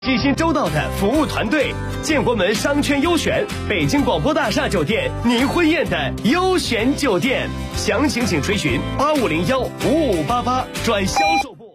细心周到的服务团队，建国门商圈优选北京广播大厦酒店您婚宴的优选酒店，详情请垂询85015588转销售部。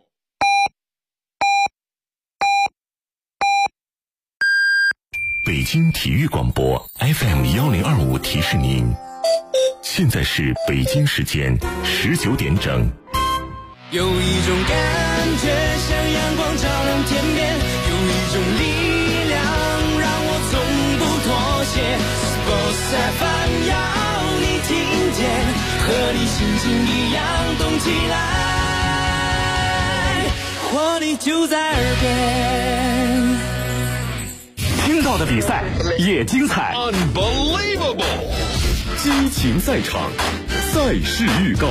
北京体育广播 FM1025提示您，现在是北京时间19点整。 有一种感觉像阳光照亮天边，有一种力量让我从不妥协。Sports FM 要你听见，和你心情一样动起来，活力就在耳边。 听到的比赛也精彩 Unbelievable 激情赛场，赛事预告。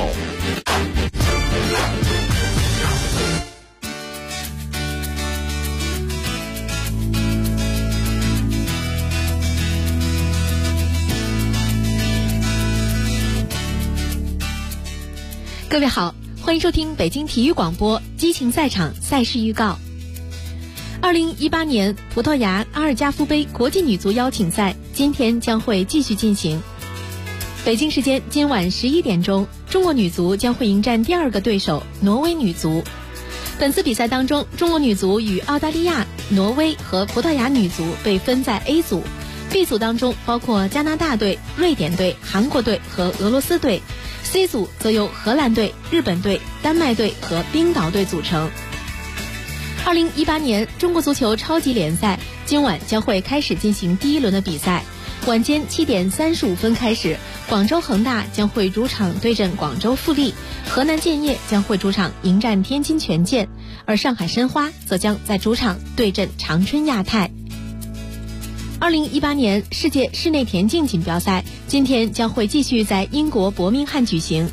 各位好，欢迎收听北京体育广播激情赛场赛事预告。2018年葡萄牙阿尔加夫杯国际女足邀请赛今天将会继续进行。北京时间今晚11点钟，中国女足将会迎战第二个对手挪威女足。本次比赛当中，中国女足与澳大利亚、挪威和葡萄牙女足被分在 A 组， B 组当中包括加拿大队、瑞典队、韩国队和俄罗斯队， C 组则由荷兰队、日本队、丹麦队和冰岛队组成。2018年中国足球超级联赛今晚将会开始进行第一轮的比赛，晚间7点35分开始，广州恒大将会主场对阵广州富力，河南建业将会主场迎战天津权健，而上海申花则将在主场对阵长春亚泰。2018年世界室内田径锦标赛今天将会继续在英国伯明翰举行。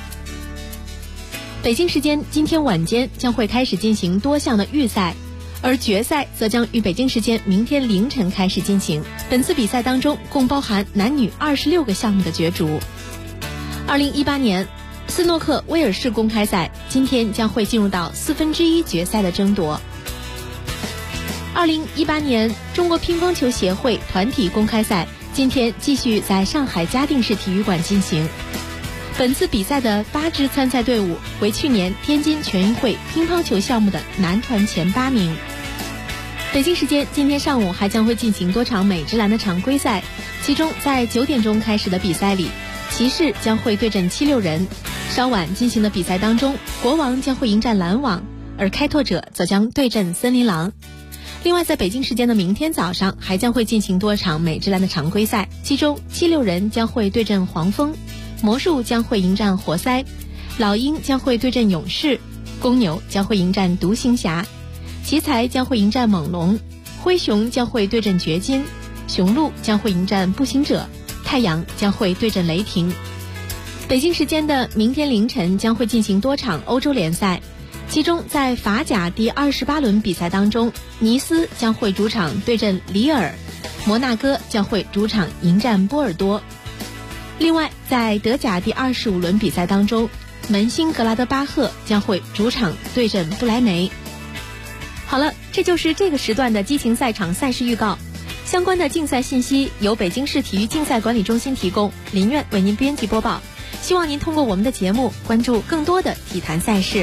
北京时间今天晚间将会开始进行多项的预赛，而决赛则将于北京时间明天凌晨开始进行。本次比赛当中共包含男女26个项目的角逐。2018年斯诺克威尔士公开赛今天将会进入到1/4决赛的争夺。2018年中国乒乓球协会团体公开赛今天继续在上海嘉定市体育馆进行。本次比赛的8支参赛队伍为去年天津全运会乒乓球项目的男团前8名。北京时间今天上午还将会进行多场美职篮的常规赛，其中在9点钟开始的比赛里，骑士将会对阵76人，稍晚进行的比赛当中，国王将会迎战篮网，而开拓者则将对阵森林狼。另外在北京时间的明天早上还将会进行多场美职篮的常规赛，其中76人将会对阵黄蜂，魔术将会迎战活塞，老鹰将会对阵勇士，公牛将会迎战独行侠，奇才将会迎战猛龙，灰熊将会对阵掘金，雄鹿将会迎战步行者，太阳将会对阵雷霆。北京时间的明天凌晨将会进行多场欧洲联赛，其中在法甲第28轮比赛当中，尼斯将会主场对阵里尔，摩纳哥将会主场迎战波尔多。另外在德甲第25轮比赛当中，门兴格拉德巴赫将会主场对阵不莱梅。好了，这就是这个时段的激情赛场赛事预告。相关的竞赛信息由北京市体育竞赛管理中心提供，林苑为您编辑播报。希望您通过我们的节目关注更多的体坛赛事。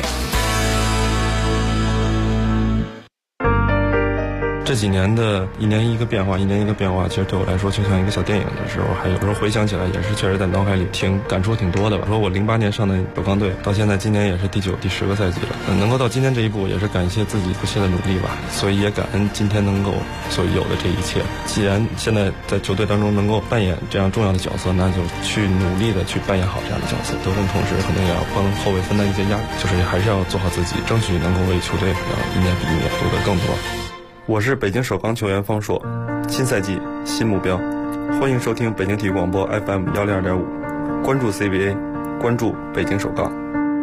这几年的一年一个变化，其实对我来说就像一个小电影的时候，还有时候回想起来也是确实在脑海里感触挺多的吧。说我08年上的首钢队，到现在今年也是第9、第10个赛季了，能够到今天这一步，也是感谢自己不懈的努力吧。所以也感恩今天能够所有的这一切。既然现在在球队当中能够扮演这样重要的角色，那就去努力的去扮演好这样的角色。得分同时可能也要帮后卫分担一些压力，就是还是要做好自己，争取能够为球队一年比一年夺得更多。我是北京首钢球员方硕，新赛季新目标，欢迎收听北京体育广播 FM102.5，关注 CBA， 关注北京首钢。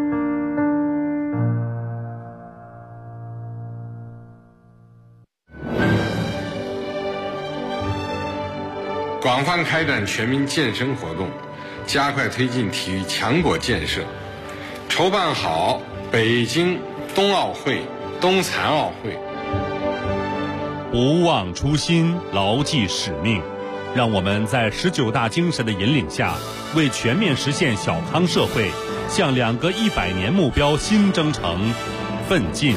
广泛开展全民健身活动，加快推进体育强国建设，筹办好北京冬奥会、冬残奥会。 不忘初心，牢记使命。让我们在19大精神的引领下，为全面实现小康社会，向2个100年目标新征程奋进。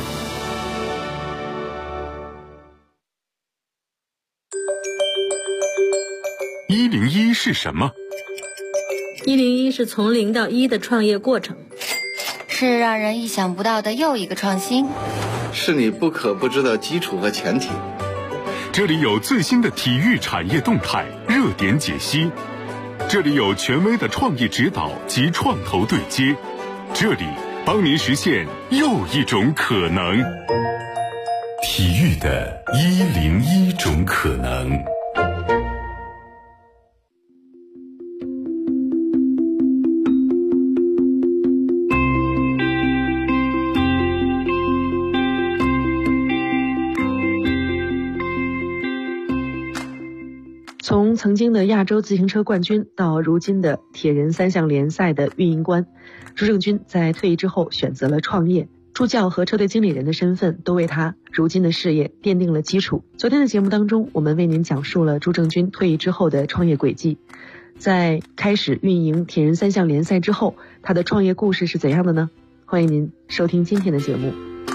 101是什么 ？101是从0到1的创业过程， 是让人意想不到的又一个创新， 是你不可不知的基础和前提。 这里有最新的体育产业动态热点解析，这里有权威的创业指导及创投对接，这里帮您实现又一种可能。体育的101种可能。 从曾经的亚洲自行车冠军到如今的铁人3项联赛的运营官，朱正军在退役之后选择了创业，助教和车队经理人的身份都为他如今的事业奠定了基础。昨天的节目当中，我们为您讲述了朱正军退役之后的创业轨迹。在开始运营铁人3项联赛之后，他的创业故事是怎样的呢？欢迎您收听今天的节目。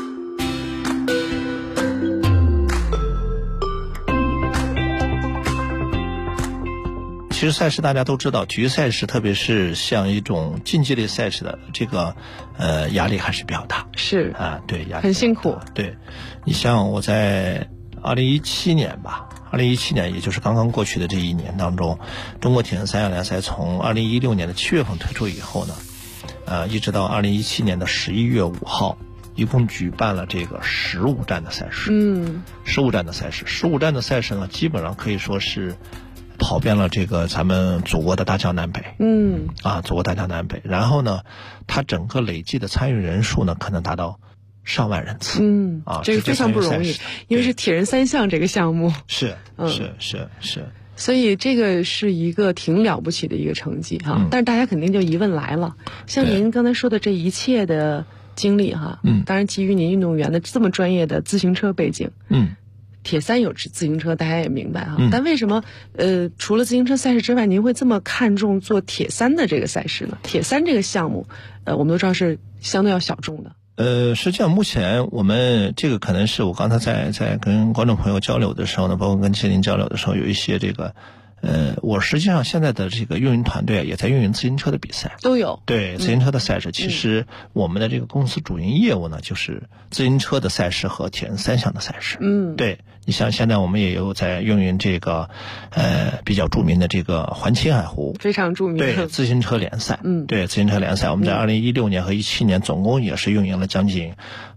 其实赛事大家都知道，体育赛事特别是像一种竞技类赛事的这个压力还是比较大。 是啊，对，压力很辛苦。 对，你像我在2017年吧，2017年也就是刚刚过去的这一年当中，中国铁人3项联赛从2016年的7月份推出以后呢，一直到2017年的11月5号，一共举办了这个15站的赛事。15站的赛事，15站的赛事呢，基本上可以说是跑遍了这个咱们祖国的大江南北。祖国大江南北。然后呢，它整个累计的参与人数呢，可能达到上万人次。 这个非常不容易，因为是铁人3项这个项目。 是。 所以这个是一个挺了不起的一个成绩哈。但是大家肯定就疑问来了，像您刚才说的这一切的经历哈，当然基于您运动员的这么专业的自行车背景，铁三有自行车，大家也明白哈。但为什么除了自行车赛事之外，您会这么看重做铁三的这个赛事呢？铁三这个项目，我们都知道是相对要小众的。 实际上目前我们这个可能是我刚才在跟观众朋友交流的时候呢，包括跟麒麟交流的时候，有一些这个我实际上现在的这个运营团队也在运营自行车的比赛， 都有。 对，自行车的赛事，其实我们的这个公司主营业务呢，就是自行车的赛事和铁人3项的赛事。对，你像现在我们也有在运营这个比较著名的这个环青海湖， 非常著名的对自行车联赛。对自行车联赛，我们在2016年和17年总共也是运营了将近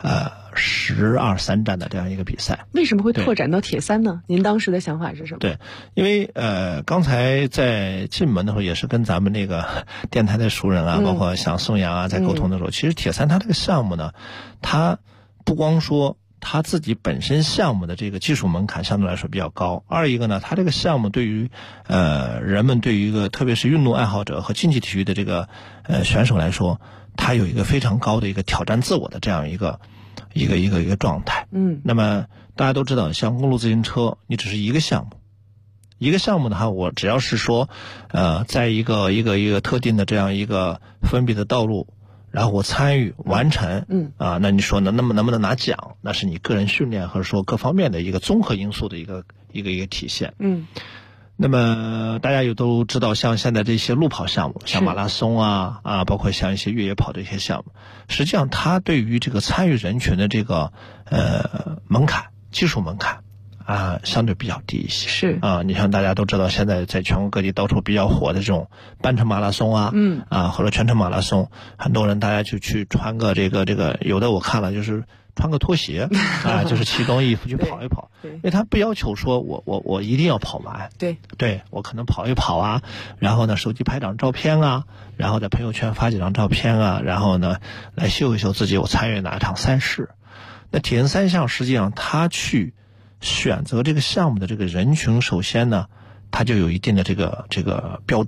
12、13站的这样一个比赛。 为什么会拓展到铁三呢？您当时的想法是什么？ 对，因为刚才在进门的时候也是跟咱们那个电台的熟人啊，包括像宋阳啊在沟通的时候，其实铁三它这个项目呢，它不光说它自己本身项目的这个技术门槛相对来说比较高，二一个呢，它这个项目对于人们对于一个特别是运动爱好者和竞技体育的这个选手来说，它有一个非常高的一个挑战自我的这样一个状态。那么大家都知道，像公路自行车，你只是一个项目的话，我只要是说在一个特定的这样一个封闭的道路，然后我参与完成，那你说能不能拿奖？那是你个人训练或者说各方面的一个综合因素的一个体现。那么大家也都知道，像现在这些路跑项目，像马拉松包括像一些越野跑的一些项目，实际上它对于这个参与人群的这个门槛、技术门槛相对比较低一些。 是你像大家都知道，现在在全国各地到处比较火的这种半程马拉松或者全程马拉松，很多人大家就去穿个这个，有的我看了就是穿个拖鞋就是奇装异服去跑一跑，因为他不要求说我一定要跑完。对，我可能跑一跑然后呢手机拍张照片然后在朋友圈发几张照片然后呢来秀一秀自己我参与哪场赛事。那铁人3项实际上他去选择这个项目的这个人群，首先呢他就有一定的这个标准。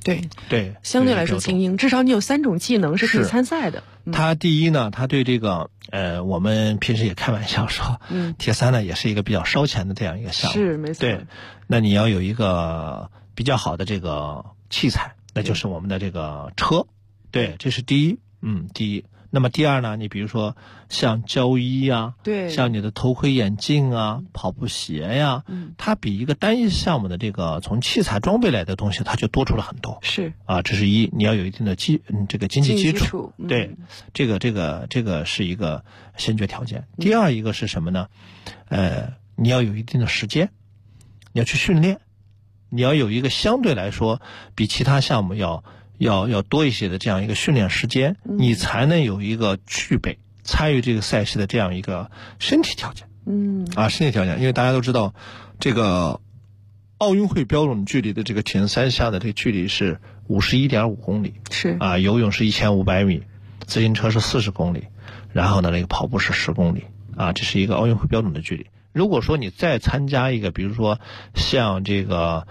对，相对来说精英，至少你有3种技能是可以参赛的。 他第一呢，他对这个我们平时也开玩笑说，铁三呢也是一个比较烧钱的这样一个项目， 是没错。 对，那你要有一个比较好的这个器材，那就是我们的这个车，对，这是第一，第一。那么第二呢，你比如说像胶衣啊， 对， 像你的头盔眼镜啊，跑步鞋呀，它比一个单一项目的这个从器材装备来的东西，它就多出了很多。 是啊，这是一，你要有一定的这个经济基础，对，这个是一个先决条件。第二一个是什么呢？你要有一定的时间，你要去训练，你要有一个相对来说比其他项目要多一些的这样一个训练时间，你才能有一个具备参与这个赛事的这样一个身体条件。身体条件，因为大家都知道，这个奥运会标准距离的这个铁三项的这个距离是51.5公里， 是啊，游泳是1500米，自行车是40公里，然后呢，那个跑步是10公里，啊，这是一个奥运会标准的距离。如果说你再参加一个，比如说像这个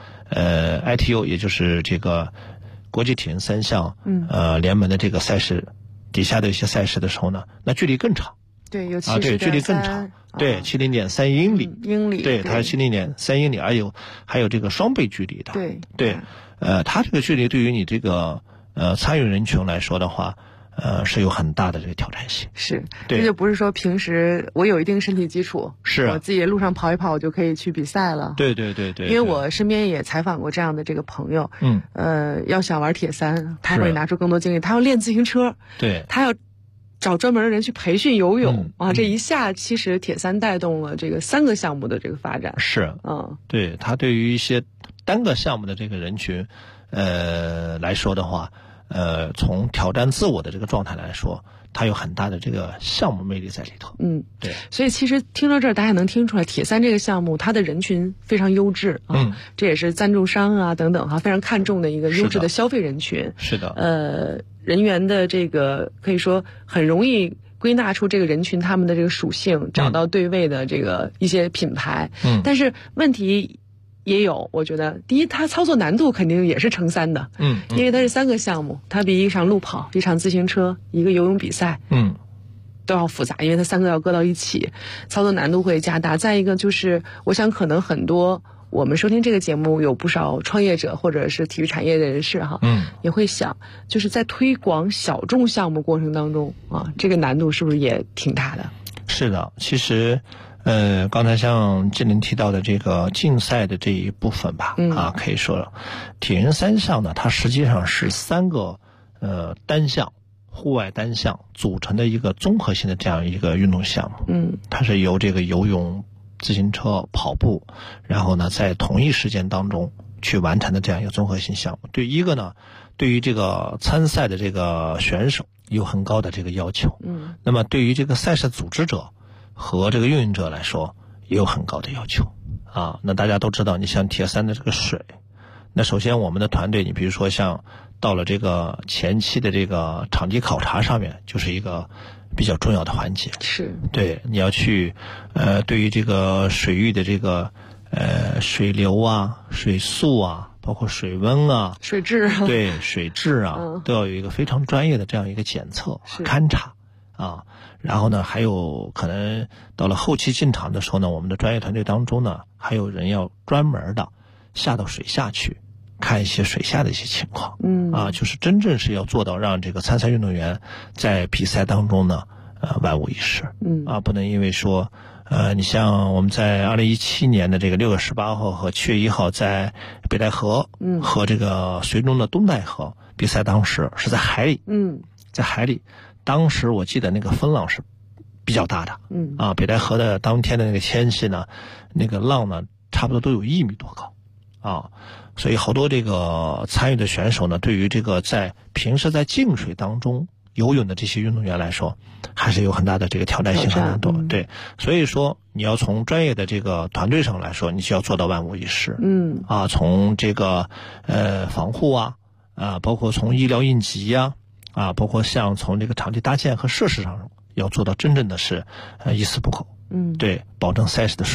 ITU， 也就是这个国际铁人3项联盟的这个赛事底下的一些赛事的时候呢，那距离更长。 对，有对，距离更长。对，70.3英里。对，它是70.3英里，还有这个双倍距离的。对，它这个距离对于你这个参与人群来说的话，是有很大的这个挑战性。 是，这就不是说平时我有一定身体基础， 是我自己路上跑一跑，我就可以去比赛了。 对。 因为我身边也采访过这样的这个朋友，要想玩铁三，他会拿出更多精力，他要练自行车， 对， 他要找专门的人去培训游泳这一下其实铁三带动了这个3个项目的这个发展。 是，对，他对于一些单个项目的这个人群，来说的话，从挑战自我的这个状态来说，它有很大的这个项目魅力在里头。对。 所以其实听到这儿，大家能听出来，铁三这个项目它的人群非常优质这也是赞助商啊等等非常看重的一个优质的消费人群。 是的。 人员的这个可以说很容易归纳出这个人群他们的这个属性，找到对位的这个一些品牌。但是问题也有，我觉得第一，它操作难度肯定也是乘3的。因为它是3个项目，它比一场路跑、一场自行车、一个游泳比赛，都要复杂，因为它3个要搁到一起，操作难度会加大。再一个就是，我想可能很多我们收听这个节目有不少创业者或者是体育产业的人士也会想，就是在推广小众项目过程当中这个难度是不是也挺大的？ 是的，其实刚才像志玲提到的这个竞赛的这一部分吧，可以说铁人3项呢，它实际上是3个单项户外单项组成的一个综合性的这样一个运动项目。它是由这个游泳、自行车、跑步，然后呢在同一时间当中去完成的这样一个综合性项目。对一个呢，对于这个参赛的这个选手有很高的这个要求。那么对于这个赛事组织者和这个运营者来说也有很高的要求那大家都知道，你像铁三的这个水，那首先我们的团队，你比如说像到了这个前期的这个场地考察上面，就是一个比较重要的环节。 是， 对，你要去对于这个水域的这个水流啊、水速啊，包括水温啊、 水质啊， 对，水质啊，都要有一个非常专业的这样一个检测、勘察然后呢，还有可能到了后期进场的时候呢，我们的专业团队当中呢，还有人要专门的下到水下去看一些水下的一些情况。就是真正是要做到让这个参赛运动员在比赛当中呢，万无一失。不能因为说你像我们在2017年的这个6月18号和7月1号在北戴河和这个绥中的东戴河比赛，当时是在海里。在海里，当时我记得那个风浪是比较大的。北戴河的当天的那个天气呢，那个浪呢差不多都有1米多高所以好多这个参与的选手呢，对于这个在平时在静水当中游泳的这些运动员来说，还是有很大的这个挑战性和难度。对，所以说你要从专业的这个团队上来说，你就要做到万无一失。从这个防护包括从医疗应急包括像从这个场地搭建和设施上要做到真正的是一丝不苟。对，保证赛事的顺利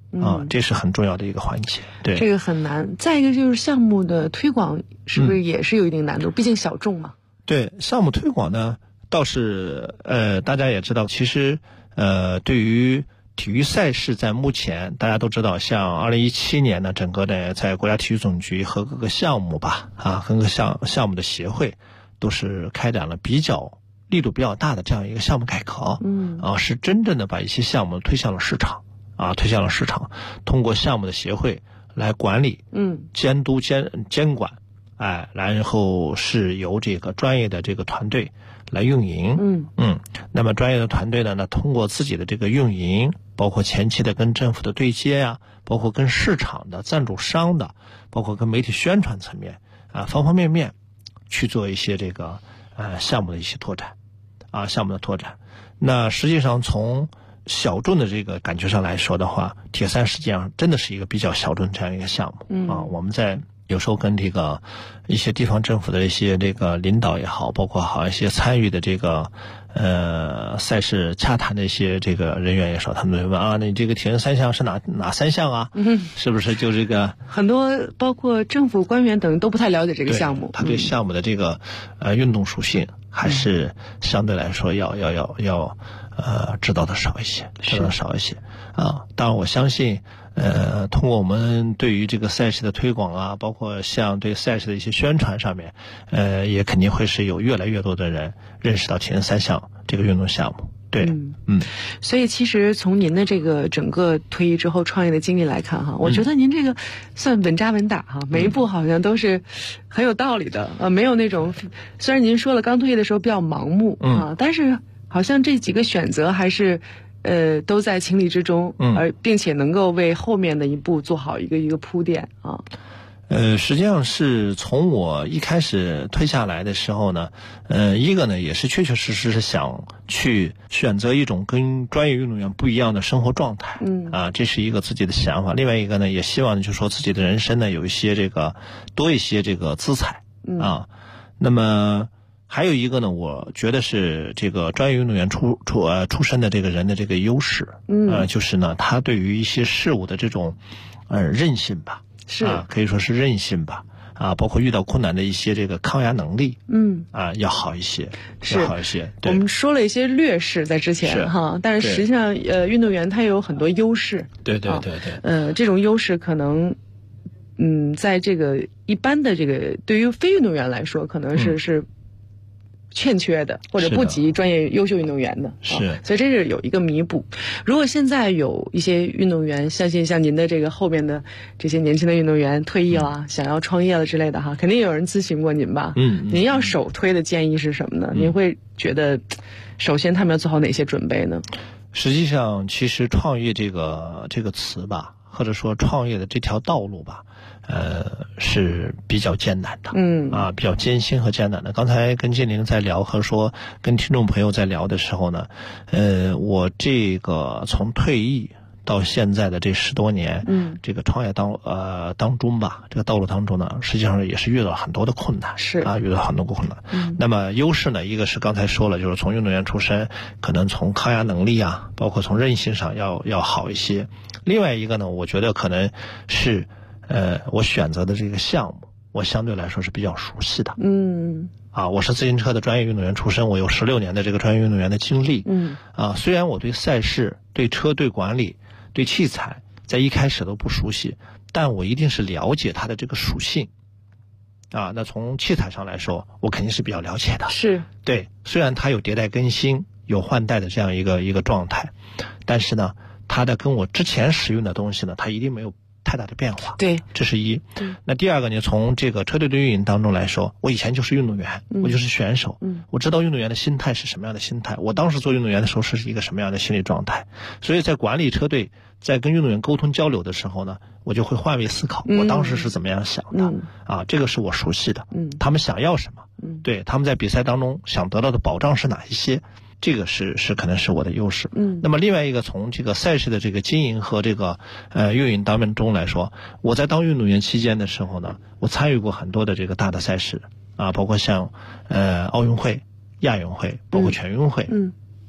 这是很重要的一个环节。对， 这个很难。再一个就是项目的推广是不是也是有一定难度？毕竟小众嘛。 对，项目推广呢，倒是大家也知道，其实对于体育赛事，在目前大家都知道，像2017年呢，整个的在国家体育总局和各个项目吧，各个项目的协会都是开展了力度比较大的这样一个项目改革，是真正的把一些项目推向了市场，通过项目的协会来管理，监督监管，然后是由这个专业的这个团队来运营，那么专业的团队呢，通过自己的这个运营，包括前期的跟政府的对接呀，包括跟市场的赞助商的，包括跟媒体宣传层面方方面面去做一些这个项目的一些拓展，项目的拓展。那实际上从小众的这个感觉上来说的话，铁三实际上真的是一个比较小众这样一个项目，我们在有时候跟这个一些地方政府的一些这个领导也好，包括好一些参与的这个赛事洽谈的一些这个人员也说，他们会问你这个铁人三项是哪3项啊？是不是就这个？ 很多包括政府官员等都不太了解这个项目， 他对项目的这个运动属性还是相对来说要知道的少一些，当然我相信通过我们对于这个赛事的推广包括像对赛事的一些宣传上面，也肯定会是有越来越多的人认识到铁人三项这个运动项目。对， 所以其实从您的这个整个退役之后创业的经历来看我觉得您这个算稳扎稳打每一步好像都是很有道理的，没有那种，虽然您说了刚退役的时候比较盲目但是好像这几个选择还是都在情理之中，并且能够为后面的一步做好一个铺垫实际上是从我一开始退下来的时候呢，一个呢也是确确实实是想去选择一种跟专业运动员不一样的生活状态，这是一个自己的想法。另外一个呢，也希望就是说自己的人生呢有一些多一些这个姿彩那么还有一个呢，我觉得是这个专业运动员出身的这个人的这个优势，就是呢他对于一些事物的这种韧性吧。可以说是韧性吧，包括遇到困难的一些这个抗压能力，要好一些，要好一些。 我们说了一些劣势在之前但是实际上运动员他有很多优势。 对。 这种优势可能在这个一般的这个对于非运动员来说，可能是欠缺的，或者不及专业优秀运动员的，所以这是有一个弥补。如果现在有一些运动员，相信像您的这个后面的这些年轻的运动员退役了，想要创业了之类的肯定有人咨询过您吧？您要首推的建议是什么呢？您会觉得首先他们要做好哪些准备呢？ 实际上，其实创业这个词吧，或者说创业的这条道路吧，是比较艰难的，比较艰辛和艰难的。刚才跟建林在聊，和说跟听众朋友在聊的时候呢，我这个从退役到现在的这10多年，这个创业当中吧，这个道路当中呢，实际上也是遇到很多的困难，遇到很多困难。那么优势呢，一个是刚才说了，就是从运动员出身，可能从抗压能力包括从韧性上要好一些。另外一个呢，我觉得可能是我选择的这个项目，我相对来说是比较熟悉的。我是自行车的专业运动员出身，我有16年的这个专业运动员的经历。虽然我对赛事、对车队管理、对器材在一开始都不熟悉，但我一定是了解它的这个属性。那从器材上来说，我肯定是比较了解的。对，虽然它有迭代更新、有换代的这样一个状态，但是呢，它的跟我之前使用的东西呢，它一定没有太大的变化。 对， 这是一。那第二个呢，从这个车队的运营当中来说，我以前就是运动员，我就是选手，我知道运动员的心态是什么样的心态，我当时做运动员的时候是一个什么样的心理状态，所以在管理车队，在跟运动员沟通交流的时候呢，我就会换位思考，我当时是怎么样想的，这个是我熟悉的，他们想要什么，对，他们在比赛当中想得到的保障是哪一些，这个是可能是我的优势。那么另外一个，从这个赛事的这个经营和这个运营当中来说，我在当运动员期间的时候呢，我参与过很多的这个大的赛事包括像奥运会、亚运会，包括全运会。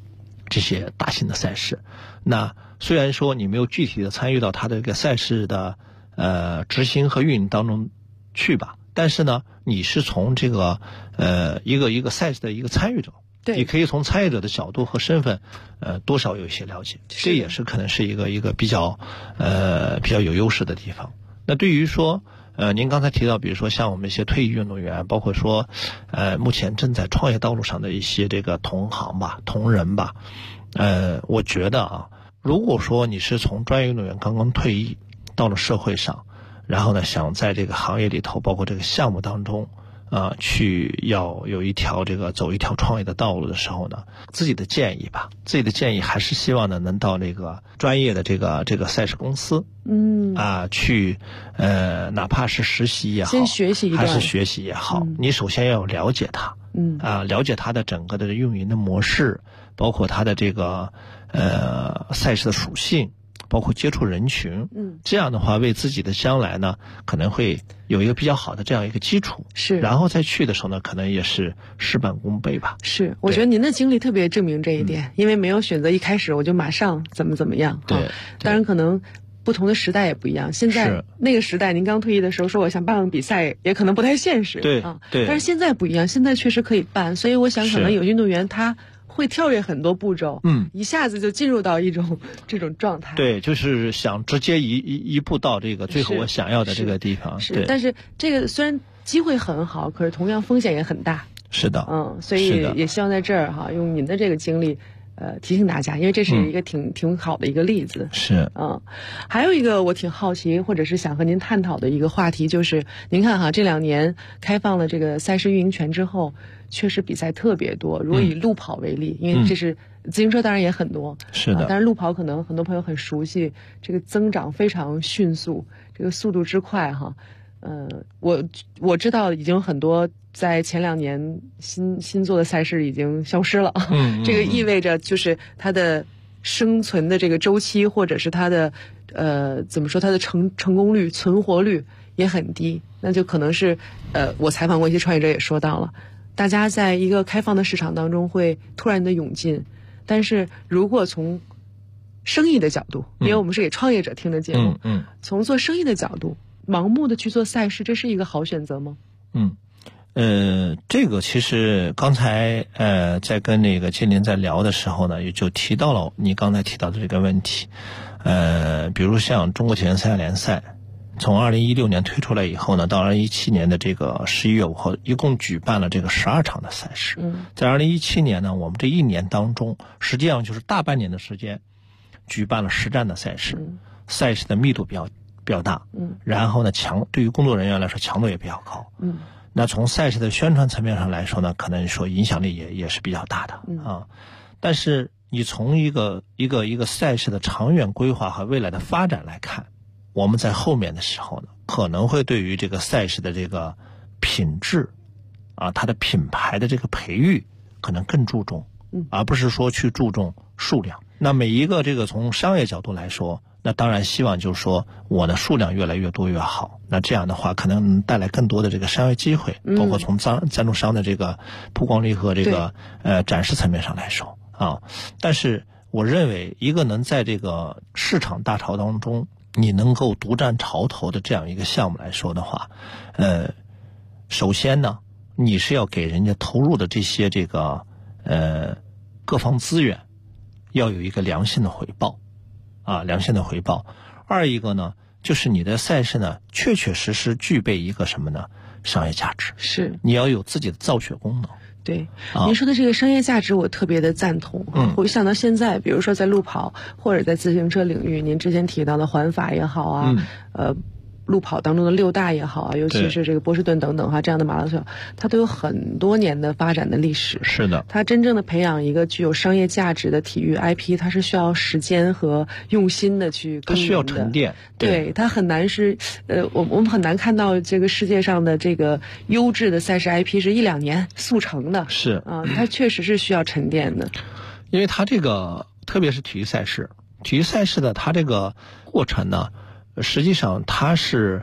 这些大型的赛事。那虽然说你没有具体的参与到它的这个赛事的执行和运营当中去吧，但是呢，你是从这个一个赛事的一个参与者， 对， 你可以从参与者的角度和身份多少有一些了解，这也是可能是一个比较有优势的地方。那对于说您刚才提到，比如说像我们一些退役运动员，包括说目前正在创业道路上的一些这个同行吧、同仁吧，我觉得啊，如果说你是从专业运动员刚刚退役到了社会上，然后呢想在这个行业里头，包括这个项目当中去要有一条走一条创业的道路的时候呢，自己的建议还是希望呢能到这个专业的这个赛事公司，去哪怕是实习也好， 先学习一段， 还是学习也好，你首先要了解它，了解它的整个的运营的模式，包括它的这个赛事的属性，包括接触人群，这样的话为自己的将来呢可能会有一个比较好的这样一个基础， 是， 然后再去的时候呢可能也是事半功倍吧。 是，我觉得您的经历特别证明这一点，因为没有选择一开始我就马上怎么样。 对， 当然可能不同的时代也不一样，现在那个时代您刚退役的时候说我想办个比赛也可能不太现实， 对， 但是现在不一样，现在确实可以办，所以我想可能有运动员他会跳跃很多步骤，一下子就进入到这种状态。 对，就是想直接一步到这个最后我想要的这个地方。 是，但是这个虽然机会很好，可是同样风险也很大。 是的， 所以也希望在这儿用您的这个经历，提醒大家，因为这是一个挺好的一个例子。 是， 还有一个我挺好奇，或者是想和您探讨的一个话题，就是您看这2年开放了这个赛事运营权之后，确实比赛特别多。如果以路跑为例，因为这是自行车当然也很多， 是的， 但是路跑可能很多朋友很熟悉，这个增长非常迅速，这个速度之快我知道已经很多在前2年新做的赛事已经消失了，这个意味着就是它的生存的这个周期，或者是它的怎么说，它的成功率、存活率也很低。那就可能是我采访过一些创业者也说到了，大家在一个开放的市场当中会突然的涌进，但是如果从生意的角度，因为我们是给创业者听的节目，从做生意的角度，盲目的去做赛事，这是一个好选择吗？ 这个其实刚才在跟那个金林在聊的时候呢，也就提到了你刚才提到的这个问题。比如像中国铁人三项联赛，从2016年推出来以后呢，到2017年的这个11月5号，一共举办了这个12场的赛事。在2017年呢，我们这一年当中，实际上就是大半年的时间，举办了10站的赛事，赛事的密度比较大，然后呢对于工作人员来说强度也比较高，那从赛事的宣传层面上来说呢，可能说影响力也是比较大的但是你从一个赛事的长远规划和未来的发展来看，我们在后面的时候呢，可能会对于这个赛事的这个品质它的品牌的这个培育可能更注重，而不是说去注重数量。那每一个这个从商业角度来说，那当然希望就是说我的数量越来越多越好，那这样的话可能带来更多的这个商业机会，包括从赞助商的这个曝光率和这个展示层面上来说但是我认为一个能在这个市场大潮当中你能够独占潮头的这样一个项目来说的话，首先呢，你是要给人家投入的这些这个各方资源要有一个良性的回报良性的回报。二一个呢，就是你的赛事呢确实具备一个什么呢？商业价值， 是你要有自己的造血功能。 对，您说的这个商业价值我特别的赞同。我想到现在比如说在路跑或者在自行车领域，您之前提到的环法也好路跑当中的6大也好尤其是这个波士顿等等这样的马拉松，它都有很多年的发展的历史。是的，它真正的培养一个具有商业价值的体育 IP， 它是需要时间和用心的去耕耘的，它需要沉淀。对，它很难是我们很难看到这个世界上的这个优质的赛事 IP 是1-2年速成的。是它确实是需要沉淀的。 因为它这个特别是体育赛事的它这个过程呢，实际上它是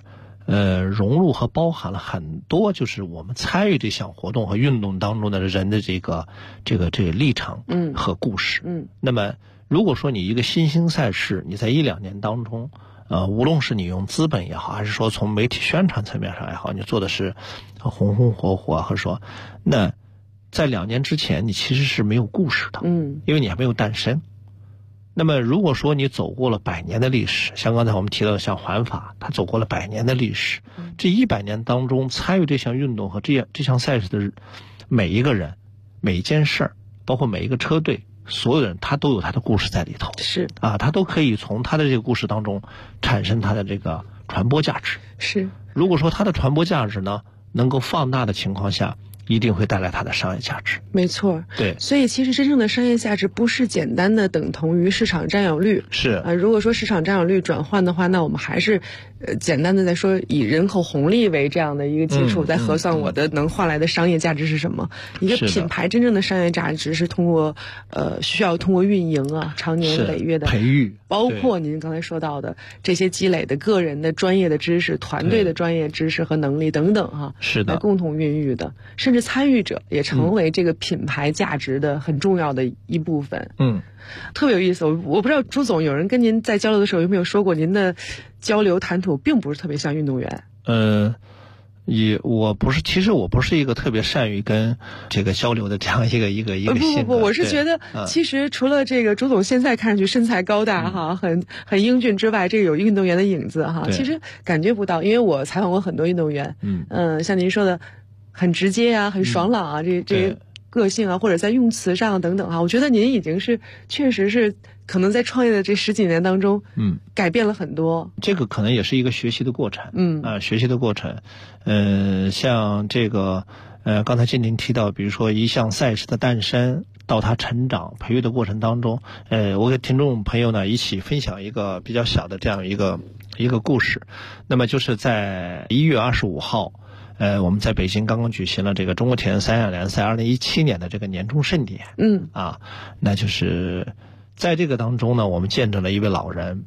融入和包含了很多就是我们参与这项活动和运动当中的人的这个历程和故事。那么如果说你一个新兴赛事，你在1-2年当中无论是你用资本也好，还是说从媒体宣传层面上也好，你做的是红红火火，或者说那在2年之前你其实是没有故事的，因为你还没有诞生。那么如果说你走过了100年的历史，像刚才我们提到的像环法，它走过了100年的历史，这100年当中参与这项运动和这项赛事的每一个人、每一件事儿，包括每一个车队，所有人他都有他的故事在里头， 是啊，他都可以从他的这个故事当中产生他的这个传播价值。 是， 如果说他的传播价值呢能够放大的情况下，一定会带来它的商业价值。 没错， 对， 所以其实真正的商业价值不是简单的等同于市场占有率。 是如果说市场占有率转换的话，那我们还是简单的在说以人口红利为这样的一个基础，在核算我的能换来的商业价值是什么。一个品牌真正的商业价值是通过需要通过运营啊，长年累月的培育， 包括您刚才说到的这些积累的个人的专业的知识、团队的专业知识和能力等等哈， 是的， 来共同孕育的，甚至参与者也成为这个品牌价值的很重要的一部分。特别有意思。我不知道朱总，有人跟您在交流的时候有没有说过，您的交流谈吐并不是特别像运动员？ 其实我不是一个特别善于跟这个交流的这样一个性格。 我是觉得其实除了这个朱总现在看上去身材高大哈，很英俊之外，这个有运动员的影子哈，其实感觉不到，因为我采访过很多运动员，像您说的很直接啊，很爽朗啊，这个性啊，或者在用词上等等啊，我觉得您已经是确实是可能在创业的这10几年当中，改变了很多。 这个可能也是一个学习的过程，学习的过程。像这个刚才静婷提到，比如说一项赛事的诞生到它成长培育的过程当中，我给听众朋友呢一起分享一个比较小的这样一个故事。那么就是在1月25号。我们在北京刚刚举行了这个中国铁人3项联赛2017年的这个年终盛典。那就是在这个当中呢，我们见证了一位老人，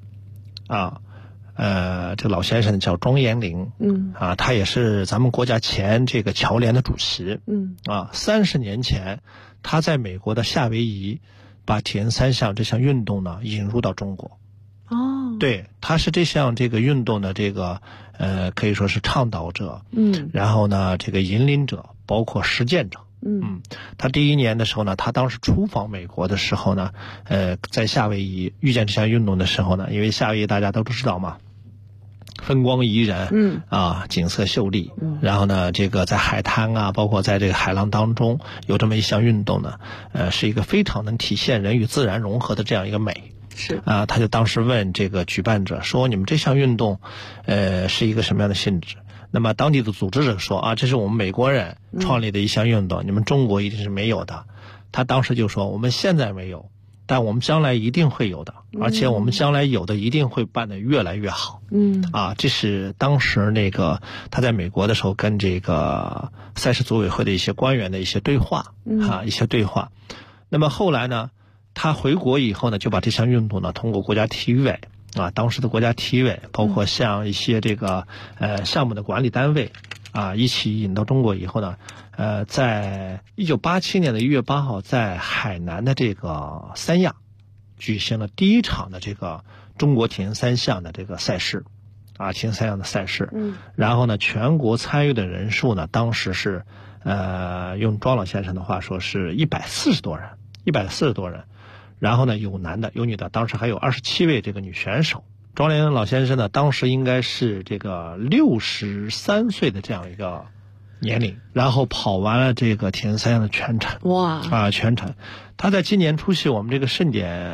这个老先生叫庄延龄，他也是咱们国家前这个侨联的主席。30年前，他在美国的夏威夷把铁人3项这项运动呢引入到中国。对，他是这项这个运动的这个可以说是倡导者，然后呢这个引领者，包括实践者。他第1年的时候呢，他当时出访美国的时候呢，在夏威夷遇见这项运动的时候呢，因为夏威夷大家都知道嘛，风光宜人，景色秀丽，然后呢这个在海滩啊，包括在这个海浪当中有这么一项运动呢，是一个非常能体现人与自然融合的这样一个美。他就当时问这个举办者说，你们这项运动是一个什么样的性质？那么当地的组织者说这是我们美国人创立的一项运动，你们中国一定是没有的。他当时就说，我们现在没有，但我们将来一定会有的，而且我们将来有的一定会办得越来越好。这是当时那个他在美国的时候跟这个赛事组委会的一些官员的一些对话，一些对话。那么后来呢，他回国以后呢，就把这项运动呢通过国家体育委当时的国家体育委，包括像一些这个项目的管理单位一起引到中国以后呢，在1987年的1月8号，在海南的这个三亚举行了第1场的这个中国铁人3项的这个赛事，铁人3项的赛事。然后呢，全国参与的人数呢，当时是用庄老先生的话说是140多人。然后呢，有男的有女的，当时还有27位这个女选手。庄延龄老先生呢，当时应该是这个63岁的这样一个年龄，然后跑完了这个铁人3项的全程。全程。他在今年出席我们这个盛典